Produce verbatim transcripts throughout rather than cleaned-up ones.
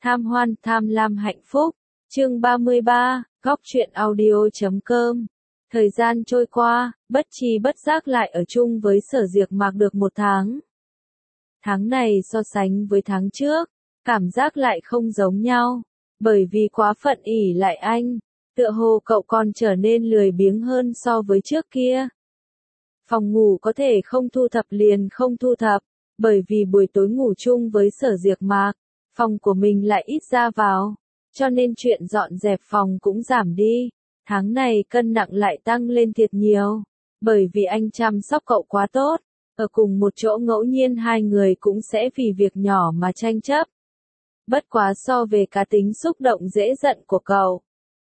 Tham hoan, tham lam hạnh phúc. Chương ba mươi ba, góc truyện audio chấm com. Thời gian trôi qua, bất tri bất giác lại ở chung với Sở Diệc Mạc được một tháng. Tháng này so sánh với tháng trước, cảm giác lại không giống nhau, bởi vì quá phận ỷ lại anh, tựa hồ cậu còn trở nên lười biếng hơn so với trước kia. Phòng ngủ có thể không thu thập liền không thu thập, bởi vì buổi tối ngủ chung với Sở Diệc Mạc, phòng của mình lại ít ra vào, cho nên chuyện dọn dẹp phòng cũng giảm đi. Tháng này cân nặng lại tăng lên thiệt nhiều, bởi vì anh chăm sóc cậu quá tốt, ở cùng một chỗ ngẫu nhiên hai người cũng sẽ vì việc nhỏ mà tranh chấp. Bất quá so về cá tính xúc động dễ giận của cậu,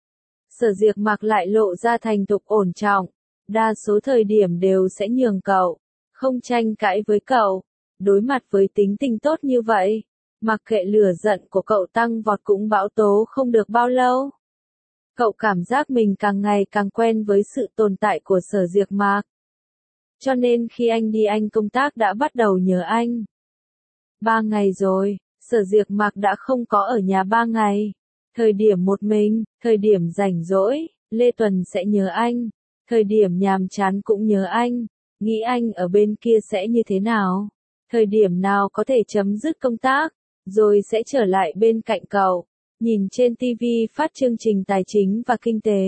Sở Diệc Mạc lại lộ ra thành thục ổn trọng, đa số thời điểm đều sẽ nhường cậu, không tranh cãi với cậu. Đối mặt với tính tình tốt như vậy, mặc kệ lửa giận của cậu tăng vọt cũng bão tố không được bao lâu. Cậu cảm giác mình càng ngày càng quen với sự tồn tại của Sở Diệc Mạc. Cho nên khi anh đi anh công tác đã bắt đầu nhớ anh. Ba ngày rồi, Sở Diệc Mạc đã không có ở nhà ba ngày. Thời điểm một mình, thời điểm rảnh rỗi, Lê Tuần sẽ nhớ anh. Thời điểm nhàm chán cũng nhớ anh, nghĩ anh ở bên kia sẽ như thế nào. Thời điểm nào có thể chấm dứt công tác, rồi sẽ trở lại bên cạnh cậu, nhìn trên ti vi phát chương trình tài chính và kinh tế.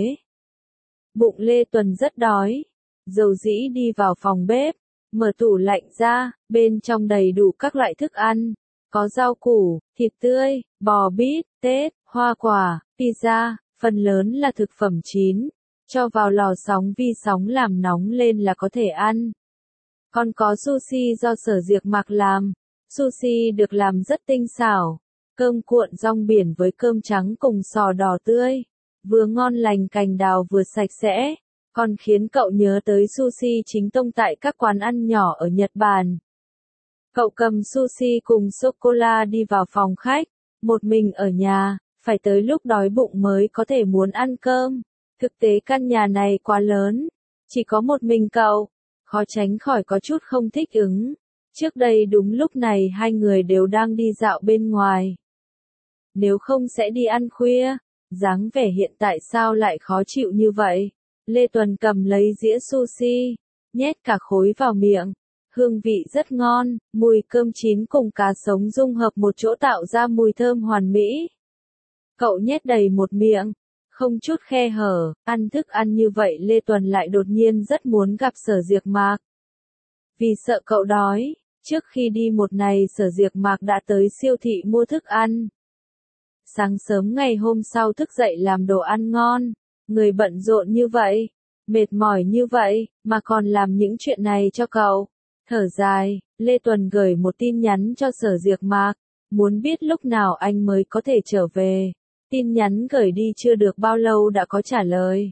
Bụng Lê Tuần rất đói, dầu dĩ đi vào phòng bếp, mở tủ lạnh ra, bên trong đầy đủ các loại thức ăn, có rau củ, thịt tươi, bò bít, tết, hoa quả, pizza, phần lớn là thực phẩm chín, cho vào lò sóng vi sóng làm nóng lên là có thể ăn. Còn có sushi do Sở Diệc Mạc làm, sushi được làm rất tinh xảo, cơm cuộn rong biển với cơm trắng cùng sò đỏ tươi, vừa ngon lành cành đào vừa sạch sẽ, còn khiến cậu nhớ tới sushi chính tông tại các quán ăn nhỏ ở Nhật Bản. Cậu cầm sushi cùng sô-cô-la đi vào phòng khách, một mình ở nhà, phải tới lúc đói bụng mới có thể muốn ăn cơm. Thực tế căn nhà này quá lớn, chỉ có một mình cậu, khó tránh khỏi có chút không thích ứng. Trước đây đúng lúc này hai người đều đang đi dạo bên ngoài. Nếu không sẽ đi ăn khuya, dáng vẻ hiện tại sao lại khó chịu như vậy. Lê Tuần cầm lấy dĩa sushi, nhét cả khối vào miệng. Hương vị rất ngon, mùi cơm chín cùng cá sống dung hợp một chỗ tạo ra mùi thơm hoàn mỹ. Cậu nhét đầy một miệng, không chút khe hở, ăn thức ăn như vậy Lê Tuần lại đột nhiên rất muốn gặp Sở Diệc Mạc. Vì sợ cậu đói, trước khi đi một ngày Sở Diệc Mạc đã tới siêu thị mua thức ăn. Sáng sớm ngày hôm sau thức dậy làm đồ ăn ngon, người bận rộn như vậy, mệt mỏi như vậy, mà còn làm những chuyện này cho cậu. Thở dài, Lê Tuần gửi một tin nhắn cho Sở Diệc Mạc, muốn biết lúc nào anh mới có thể trở về. Tin nhắn gửi đi chưa được bao lâu đã có trả lời.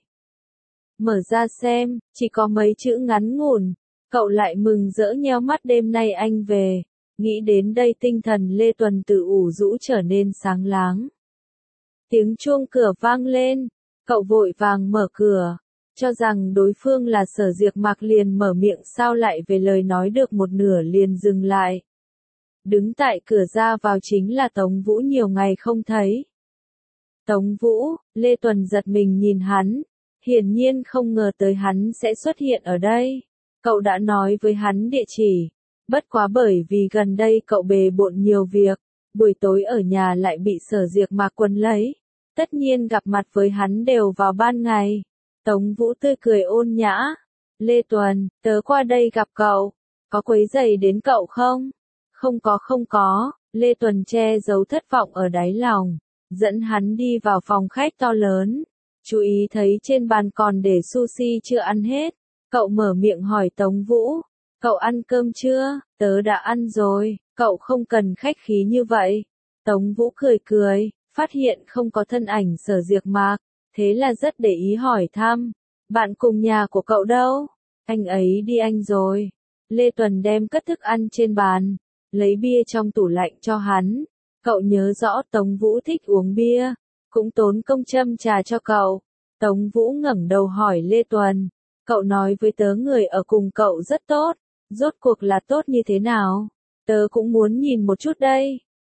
Mở ra xem, chỉ có mấy chữ ngắn ngủn, cậu lại mừng rỡ nheo mắt đêm nay anh về. Nghĩ đến đây tinh thần Lê Tuần từ ủ rũ trở nên sáng láng. Tiếng chuông cửa vang lên, cậu vội vàng mở cửa, cho rằng đối phương là Sở Diệc Mạc liền mở miệng sao lại về lời nói được một nửa liền dừng lại. Đứng tại cửa ra vào chính là Tống Vũ nhiều ngày không thấy. Tống Vũ, Lê Tuần giật mình nhìn hắn, hiển nhiên không ngờ tới hắn sẽ xuất hiện ở đây. Cậu đã nói với hắn địa chỉ, bất quá bởi vì gần đây cậu bề bộn nhiều việc, buổi tối ở nhà lại bị Sở Diệc Mạc quấn lấy. Tất nhiên gặp mặt với hắn đều vào ban ngày. Tống Vũ tươi cười ôn nhã. Lê Tuần, tớ qua đây gặp cậu, có quấy rầy đến cậu không? Không có không có, Lê Tuần che giấu thất vọng ở đáy lòng. Dẫn hắn đi vào phòng khách to lớn, chú ý thấy trên bàn còn để sushi chưa ăn hết, cậu mở miệng hỏi Tống Vũ, cậu ăn cơm chưa? Tớ đã ăn rồi, cậu không cần khách khí như vậy. Tống Vũ cười cười, phát hiện không có thân ảnh Sở Diệc Mạc, thế là rất để ý hỏi thăm, bạn cùng nhà của cậu đâu? Anh ấy đi Anh rồi. Lê Tuần đem cất thức ăn trên bàn, lấy bia trong tủ lạnh cho hắn. Cậu nhớ rõ Tống Vũ thích uống bia, cũng tốn công châm trà cho cậu. Tống Vũ ngẩng đầu hỏi Lê Tuần, cậu nói với tớ người ở cùng cậu rất tốt, rốt cuộc là tốt như thế nào? Tớ cũng muốn nhìn một chút đây.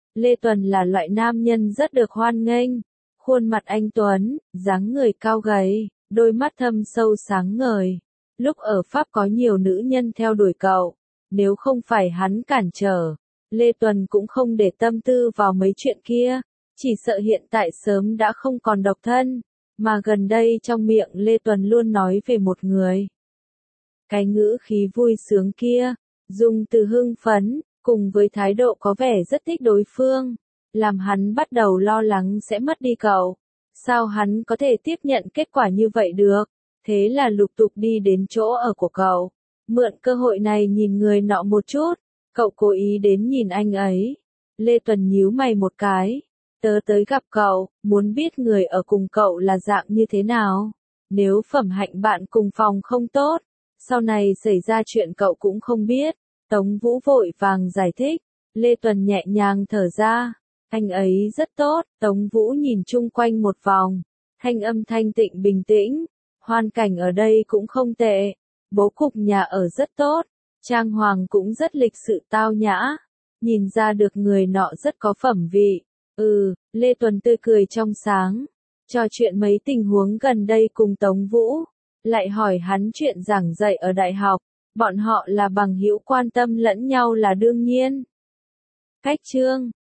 Lê Tuần là loại nam nhân rất được hoan nghênh. Khuôn mặt anh tuấn, dáng người cao gầy, đôi mắt thâm sâu sáng ngời. Lúc ở Pháp có nhiều nữ nhân theo đuổi cậu. Nếu không phải hắn cản trở, Lê Tuần cũng không để tâm tư vào mấy chuyện kia. Chỉ sợ hiện tại sớm đã không còn độc thân. Mà gần đây trong miệng Lê Tuần luôn nói về một người. Cái ngữ khí vui sướng kia, dùng từ hưng phấn, cùng với thái độ có vẻ rất thích đối phương, làm hắn bắt đầu lo lắng sẽ mất đi cậu. Sao hắn có thể tiếp nhận kết quả như vậy được? Thế là lục tục đi đến chỗ ở của cậu. Mượn cơ hội này nhìn người nọ một chút. Cậu cố ý đến nhìn anh ấy. Lê Tuần nhíu mày một cái. Tớ tới gặp cậu, muốn biết người ở cùng cậu là dạng như thế nào. Nếu phẩm hạnh bạn cùng phòng không tốt, sau này xảy ra chuyện cậu cũng không biết. Tống Vũ vội vàng giải thích. Lê Tuần nhẹ nhàng thở ra. Anh ấy rất tốt. Tống Vũ nhìn chung quanh một vòng. Thanh âm thanh tịnh bình tĩnh. Hoàn cảnh ở đây cũng không tệ. Bố cục nhà ở rất tốt. Trang hoàng cũng rất lịch sự tao nhã. Nhìn ra được người nọ rất có phẩm vị. Ừ, Lê Tuần tươi cười trong sáng. Trò chuyện mấy tình huống gần đây cùng Tống Vũ. Lại hỏi hắn chuyện giảng dạy ở đại học. Bọn họ là bằng hữu quan tâm lẫn nhau là đương nhiên. Cách chương